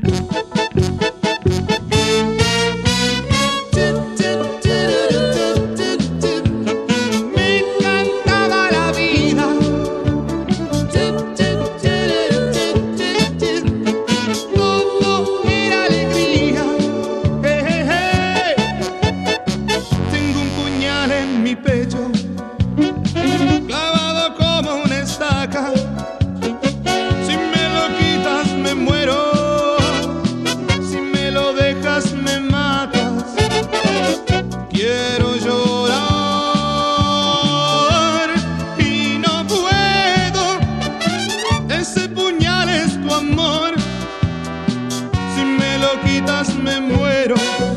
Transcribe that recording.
Clavado como una estaca, si me lo quitas me muero, si me lo dejas me matas. Quiero llorar y no puedo, ese puñal es tu amor, si me lo quitas me muero.